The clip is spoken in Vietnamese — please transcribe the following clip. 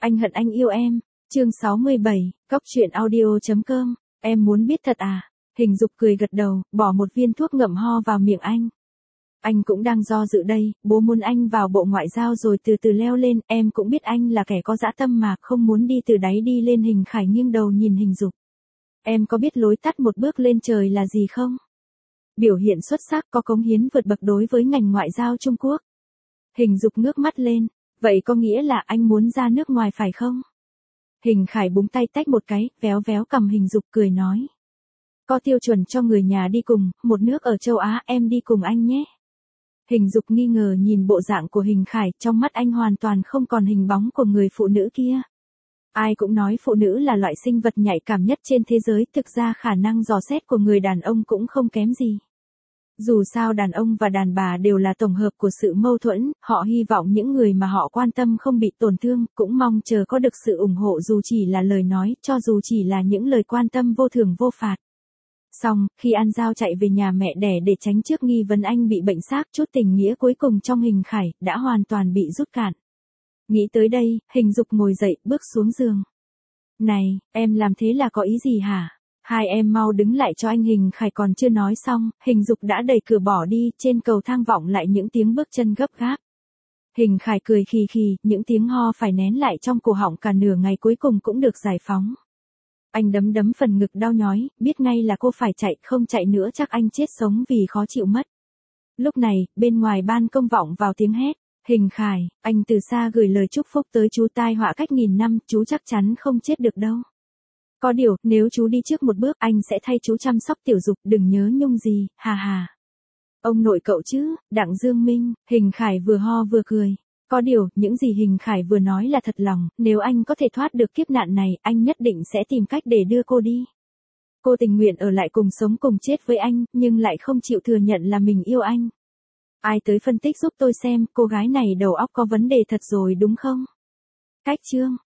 Anh hận anh yêu em. Chương 67, Cóc truyện audio.com. Em muốn biết thật à? Hình Dục cười gật đầu, bỏ một viên thuốc ngậm ho vào miệng anh. Anh cũng đang do dự đây, bố muốn anh vào Bộ Ngoại giao rồi từ từ leo lên, em cũng biết anh là kẻ có dã tâm mà, không muốn đi từ đáy đi lên. Hình Khải nghiêng đầu nhìn Hình Dục. Em có biết lối tắt một bước lên trời là gì không? Biểu hiện xuất sắc, có cống hiến vượt bậc đối với ngành ngoại giao Trung Quốc. Hình Dục ngước mắt lên, vậy có nghĩa là anh muốn ra nước ngoài phải không? Hình Khải búng tay tách một cái, véo véo cằm Hình Dục cười nói. Có tiêu chuẩn cho người nhà đi cùng, một nước ở châu Á, em đi cùng anh nhé. Hình Dục nghi ngờ nhìn bộ dạng của Hình Khải, trong mắt anh hoàn toàn không còn hình bóng của người phụ nữ kia. Ai cũng nói phụ nữ là loại sinh vật nhạy cảm nhất trên thế giới, thực ra khả năng dò xét của người đàn ông cũng không kém gì. Dù sao đàn ông và đàn bà đều là tổng hợp của sự mâu thuẫn, họ hy vọng những người mà họ quan tâm không bị tổn thương, cũng mong chờ có được sự ủng hộ dù chỉ là lời nói, cho dù chỉ là những lời quan tâm vô thưởng vô phạt. Xong, khi An Giao chạy về nhà mẹ đẻ để tránh trước nghi vấn anh bị bệnh xác, chút tình nghĩa cuối cùng trong Hình Khải đã hoàn toàn bị rút cạn. Nghĩ tới đây, Hình Dục ngồi dậy, bước xuống giường. Này, em làm thế là có ý gì hả? Hai em mau đứng lại cho anh. Hình Khải còn chưa nói xong, Hình Dục đã đẩy cửa bỏ đi, trên cầu thang vọng lại những tiếng bước chân gấp gáp. Hình Khải cười khì khì, những tiếng ho phải nén lại trong cổ họng cả nửa ngày cuối cùng cũng được giải phóng. Anh đấm đấm phần ngực đau nhói, biết ngay là cô phải chạy, không chạy nữa chắc anh chết sống vì khó chịu mất. Lúc này, bên ngoài ban công vọng vào tiếng hét. Hình Khải, anh từ xa gửi lời chúc phúc tới chú, tai họa cách nghìn năm, chú chắc chắn không chết được đâu. Có điều, nếu chú đi trước một bước, anh sẽ thay chú chăm sóc Tiểu Dục, đừng nhớ nhung gì, hà hà. Ông nội cậu chứ, Đặng Dương Minh. Hình Khải vừa ho vừa cười. Có điều, những gì Hình Khải vừa nói là thật lòng, nếu anh có thể thoát được kiếp nạn này, anh nhất định sẽ tìm cách để đưa cô đi. Cô tình nguyện ở lại cùng sống cùng chết với anh, nhưng lại không chịu thừa nhận là mình yêu anh. Ai tới phân tích giúp tôi xem, cô gái này đầu óc có vấn đề thật rồi đúng không? Cách chương